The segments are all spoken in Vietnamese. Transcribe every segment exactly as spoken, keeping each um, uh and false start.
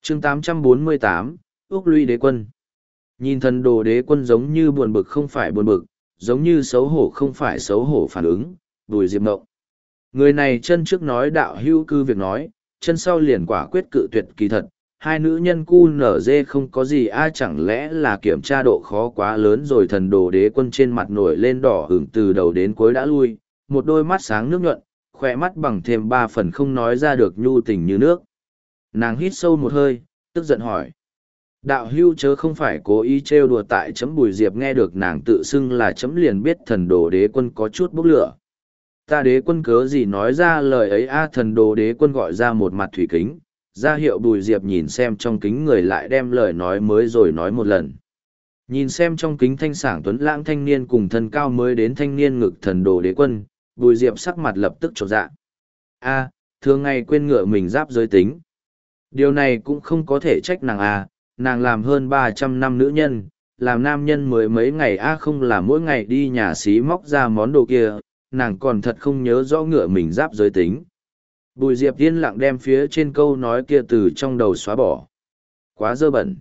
chương tám trăm bốn mươi tám, Úc Lũy đế quân. Nhìn thần đồ đế quân giống như buồn bực không phải buồn bực, giống như xấu hổ không phải xấu hổ phản ứng, Bùi Diệp ngộng. Người này chân trước nói đạo hữu cư việc nói, chân sau liền quả quyết cự tuyệt kỳ thật. Hai nữ nhân cu nở dê không có gì ai chẳng lẽ là kiểm tra độ khó quá lớn rồi. Thần đồ đế quân trên mặt nổi lên đỏ hửng từ đầu đến cuối đã lui, một đôi mắt sáng nước nhuận, khỏe mắt bằng thêm ba phần không nói ra được nhu tình như nước. Nàng hít sâu một hơi, tức giận hỏi. Đạo hưu chớ không phải cố ý trêu đùa tại chấm. Bùi Diệp nghe được nàng tự xưng là chấm liền biết thần đồ đế quân có chút bốc lửa. Ta đế quân cớ gì nói ra lời ấy a? Thần đồ đế quân gọi ra một mặt thủy kính, ra hiệu Bùi Diệp nhìn xem trong kính người lại đem lời nói mới rồi nói một lần. Nhìn xem trong kính thanh sảng tuấn lãng thanh niên cùng thân cao mới đến thanh niên ngực thần đồ đế quân, Bùi Diệp sắc mặt lập tức trột dạ. A, thường ngày quên ngựa mình giáp giới tính. Điều này cũng không có thể trách nàng a, nàng làm hơn ba trăm năm nữ nhân, làm nam nhân mới mấy ngày a không là mỗi ngày đi nhà xí móc ra món đồ kia, nàng còn thật không nhớ rõ ngựa mình giáp giới tính. Bùi Diệp yên lặng đem phía trên câu nói kia từ trong đầu xóa bỏ. Quá dơ bẩn.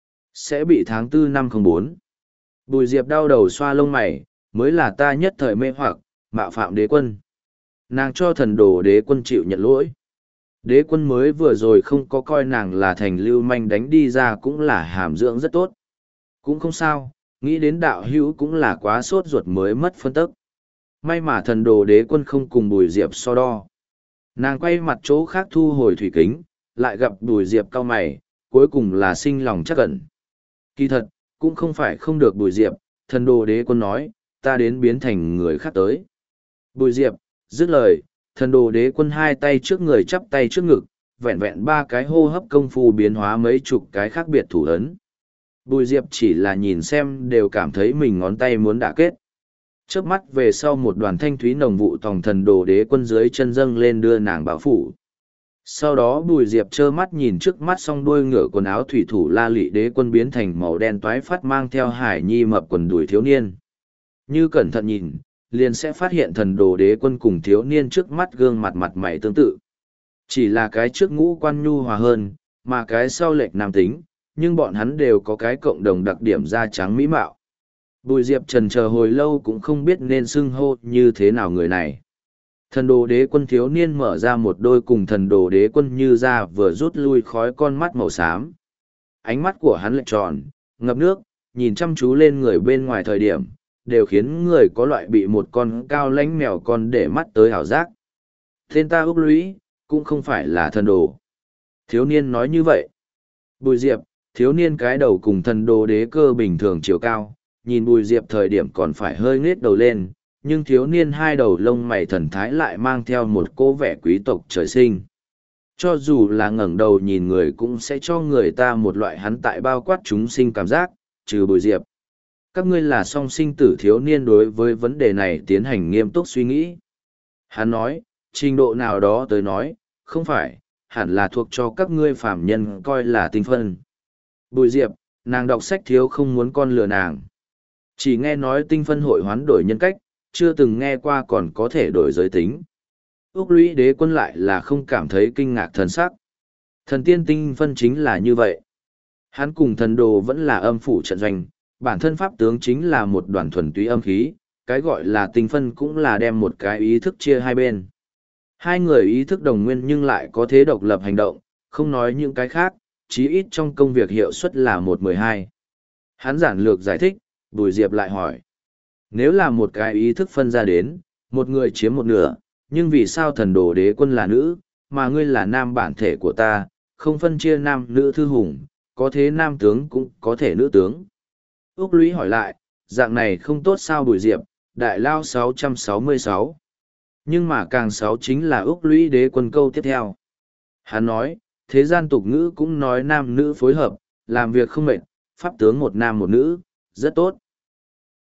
Sẽ bị tháng tư năm không bốn. Bùi Diệp đau đầu xoa lông mày, mới là ta nhất thời mê hoặc, mạo phạm đế quân. Nàng cho thần đồ đế quân chịu nhận lỗi. Đế quân mới vừa rồi không có coi nàng là thành lưu manh đánh đi ra cũng là hàm dưỡng rất tốt. Cũng không sao, nghĩ đến đạo hữu cũng là quá sốt ruột mới mất phân tức. May mà thần đồ đế quân không cùng Bùi Diệp so đo. Nàng quay mặt chỗ khác thu hồi thủy kính, lại gặp Bùi Diệp cau mày, cuối cùng là sinh lòng chắc ẩn. Kỳ thật, cũng không phải không được Bùi Diệp, thần đồ đế quân nói, ta đến biến thành người khác tới. Bùi Diệp, dứt lời, thần đồ đế quân hai tay trước người chắp tay trước ngực, vẹn vẹn ba cái hô hấp công phu biến hóa mấy chục cái khác biệt thủ ấn. Bùi Diệp chỉ là nhìn xem đều cảm thấy mình ngón tay muốn đả kết. Chớp mắt về sau một đoàn thanh thúy nồng vụ tòng thần đồ đế quân dưới chân dâng lên đưa nàng bảo phủ. Sau đó Bùi Diệp trơ mắt nhìn trước mắt song đuôi ngựa quần áo thủy thủ La Lị đế quân biến thành màu đen toái phát mang theo hải nhi mập quần đùi thiếu niên. Như cẩn thận nhìn, liền sẽ phát hiện thần đồ đế quân cùng thiếu niên trước mắt gương mặt mặt mày tương tự. Chỉ là cái trước ngũ quan nhu hòa hơn, mà cái sau lệch nam tính, nhưng bọn hắn đều có cái cộng đồng đặc điểm da trắng mỹ mạo. Bùi Diệp trần chờ hồi lâu cũng không biết nên xưng hô như thế nào người này. Thần đồ đế quân thiếu niên mở ra một đôi cùng thần đồ đế quân như ra vừa rút lui khói con mắt màu xám. Ánh mắt của hắn lệch tròn, ngập nước, nhìn chăm chú lên người bên ngoài thời điểm, đều khiến người có loại bị một con cao lãnh mèo con để mắt tới hảo giác. Tên ta Úc Lũy, cũng không phải là thần đồ. Thiếu niên nói như vậy. Bùi Diệp, thiếu niên cái đầu cùng thần đồ đế cơ bình thường chiều cao, nhìn Bùi Diệp thời điểm còn phải hơi nghết đầu lên, nhưng thiếu niên hai đầu lông mày thần thái lại mang theo một cô vẻ quý tộc trời sinh. Cho dù là ngẩng đầu nhìn người cũng sẽ cho người ta một loại hắn tại bao quát chúng sinh cảm giác, trừ Bùi Diệp. Các ngươi là song sinh tử. Thiếu niên đối với vấn đề này tiến hành nghiêm túc suy nghĩ. Hắn nói, trình độ nào đó tới nói, không phải, hẳn là thuộc cho các ngươi phàm nhân coi là tinh phân. Bùi Diệp, nàng đọc sách thiếu không muốn con lừa nàng. Chỉ nghe nói tinh phân hội hoán đổi nhân cách, chưa từng nghe qua còn có thể đổi giới tính. Úc Lũy đế quân lại là không cảm thấy kinh ngạc thần sắc. Thần tiên tinh phân chính là như vậy. Hắn cùng thần đồ vẫn là âm phủ trận doanh, bản thân pháp tướng chính là một đoàn thuần túy âm khí, cái gọi là tinh phân cũng là đem một cái ý thức chia hai bên. Hai người ý thức đồng nguyên nhưng lại có thế độc lập hành động, không nói những cái khác, chí ít trong công việc hiệu suất là một mười hai. Hắn giản lược giải thích, Bùi Diệp lại hỏi. Nếu là một cái ý thức phân ra đến, một người chiếm một nửa, nhưng vì sao thần đồ đế quân là nữ, mà ngươi là nam bản thể của ta, không phân chia nam nữ thư hùng, có thế nam tướng cũng có thể nữ tướng. Úc Lũy hỏi lại, dạng này không tốt sao? Bùi Diệp, đại lao sáu trăm sáu mươi sáu. Nhưng mà càng sáu chính là Úc Lũy đế quân câu tiếp theo. Hắn nói, thế gian tục ngữ cũng nói nam nữ phối hợp, làm việc không mệt, pháp tướng một nam một nữ, rất tốt.